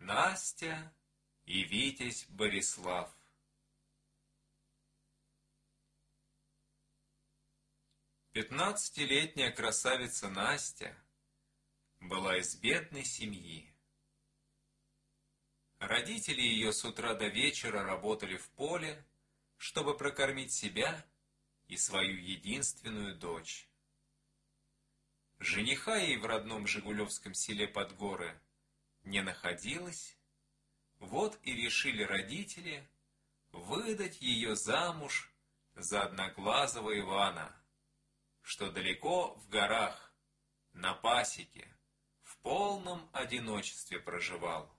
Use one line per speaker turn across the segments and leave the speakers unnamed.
Настя и Витязь Борислав. Пятнадцатилетняя красавица Настя была из бедной семьи. Родители ее с утра до вечера работали в поле, чтобы прокормить себя и свою единственную дочь. Жениха ей в родном Жигулевском селе Подгоры не находилось, вот и решили родители выдать ее замуж за Одноглазого Ивана, что далеко в горах, на пасеке, в полном одиночестве проживал.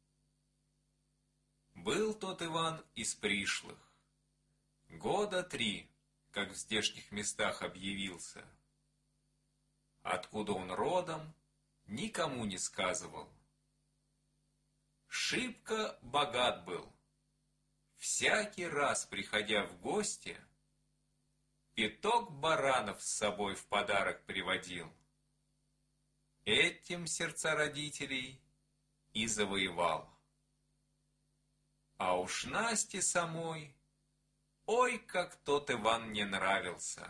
Был тот Иван из пришлых. 3 года, как в здешних местах объявился. Откуда он родом, никому не сказывал. Шибко богат был. Всякий раз, приходя в гости, 5 баранов с собой в подарок приводил. Этим сердца родителей и завоевал. А уж Насте самой, ой, как тот Иван не нравился.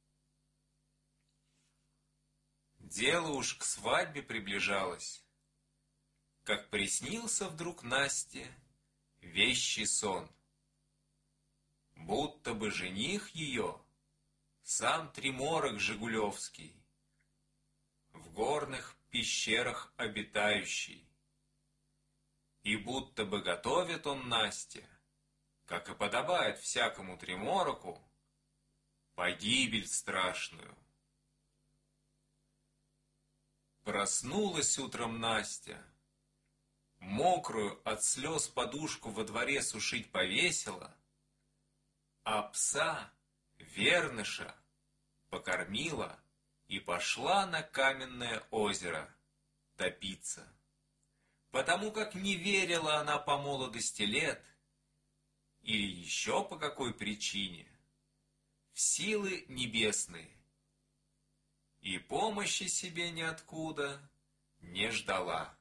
Дело уж к свадьбе приближалось, как приснился вдруг Насте вещий сон. Будто бы жених ее, сам Триморок Жигулевский, в горных пещерах обитающий, и будто бы готовит он Насте, как и подобает всякому Тримороку, погибель страшную. Проснулась утром Настя, мокрую от слез подушку во дворе сушить повесила, а пса, Верныша, покормила и пошла на каменное озеро топиться, потому как не верила она по молодости лет или еще по какой причине в силы небесные, и помощи себе ниоткуда не ждала.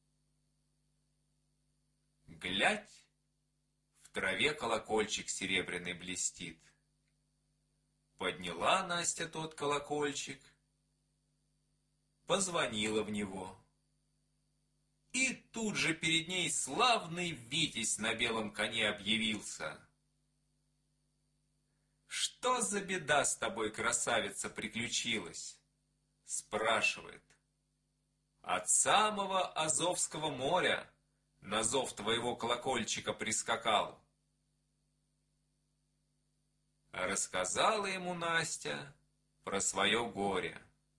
Глядь, в траве колокольчик серебряный блестит. Подняла Настя тот колокольчик, позвонила в него. И тут же перед ней славный Витязь на белом коне объявился. «Что за беда с тобой, красавица, приключилась?» — спрашивает. «От самого Азовского моря на зов твоего колокольчика прискакал». Рассказала ему Настя про свое горе.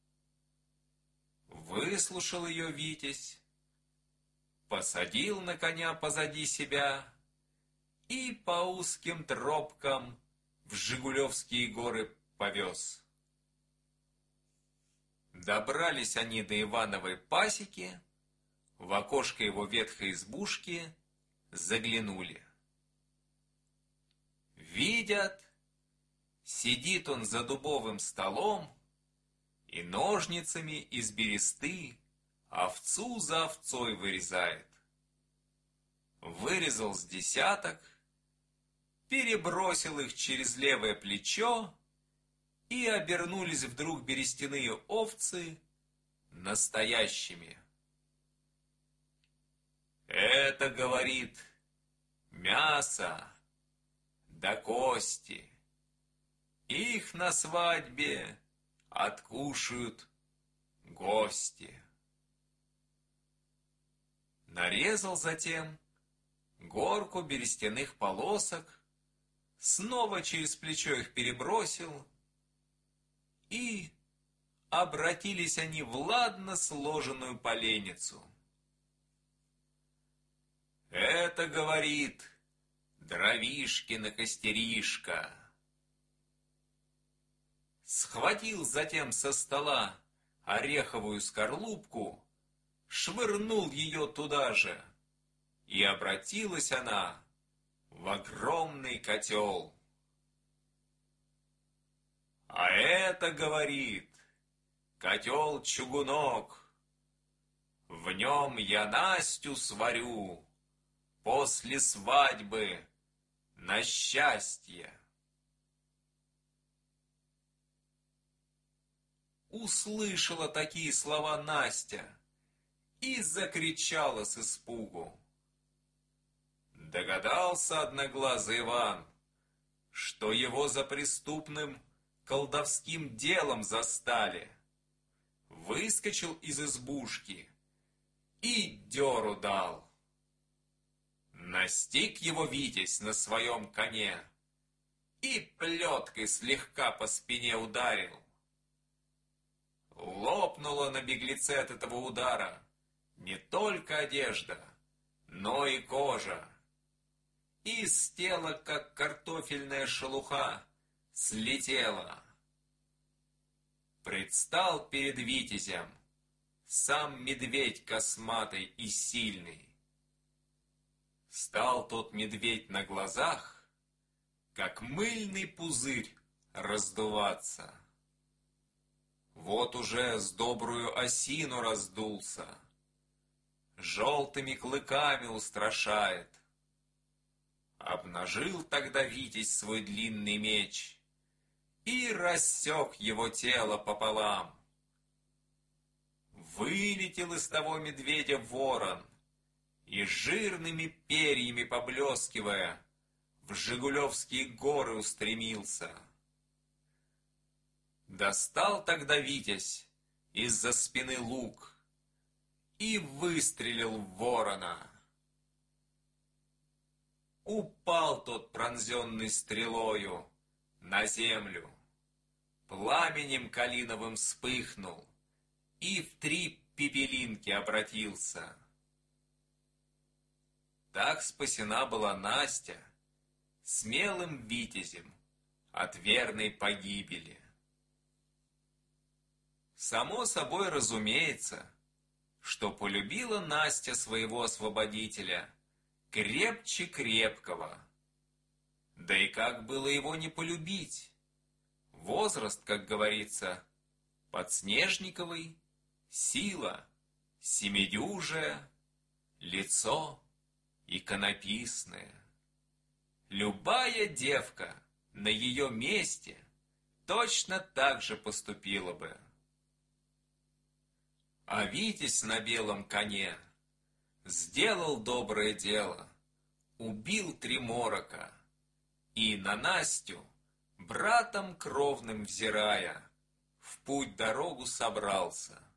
Выслушал ее Витязь, посадил на коня позади себя и по узким тропкам в Жигулевские горы повез. Добрались они до Ивановой пасеки, в окошко его ветхой избушки заглянули. Видят, сидит он за дубовым столом и ножницами из бересты овцу за овцой вырезает. Вырезал с 10, перебросил их через левое плечо, и обернулись вдруг берестяные овцы настоящими. «Это, — говорит, — мясо да кости. Их на свадьбе откушают гости». Нарезал затем горку берестяных полосок, снова через плечо их перебросил, и обратились они в ладно сложенную поленницу. «Это, — говорит, — дровишкина костеришка». Схватил затем со стола ореховую скорлупку, швырнул ее туда же, и обратилась она в огромный котел. «А это, — говорит, — котел-чугунок. В нем я Настю сварю после свадьбы на счастье. Услышала такие слова Настя и закричала с испугу. Догадался одноглазый Иван, что его за преступным колдовским делом застали. Выскочил из избушки и дёру дал. Настиг его Витязь на своем коне и плеткой слегка по спине ударил. Лопнула на беглеце от этого удара не только одежда, но и кожа. И с тела, как картофельная шелуха, слетела. Предстал перед Витязем сам медведь косматый и сильный. Стал тот медведь на глазах, как мыльный пузырь, раздуваться. Вот уже с добрую осину раздулся, желтыми клыками устрашает. Обнажил тогда Витязь свой длинный меч и рассек его тело пополам. Вылетел из того медведя ворон и, жирными перьями поблескивая, в Жигулевские горы устремился. Достал тогда Витязь из-за спины лук и выстрелил в ворона. Упал тот, пронзенный стрелою, на землю, пламенем калиновым вспыхнул и в 3 пепелинки обратился. Так спасена была Настя смелым витязем от верной погибели. Само собой разумеется, что полюбила Настя своего освободителя крепче крепкого. Да и как было его не полюбить? Возраст, как говорится, подснежниковый, сила семидюжая, лицо иконописное. Любая девка на ее месте точно так же поступила бы. А Витязь на белом коне сделал доброе дело, убил 3 морока и на Настю, братом кровным взирая, в путь дорогу собрался.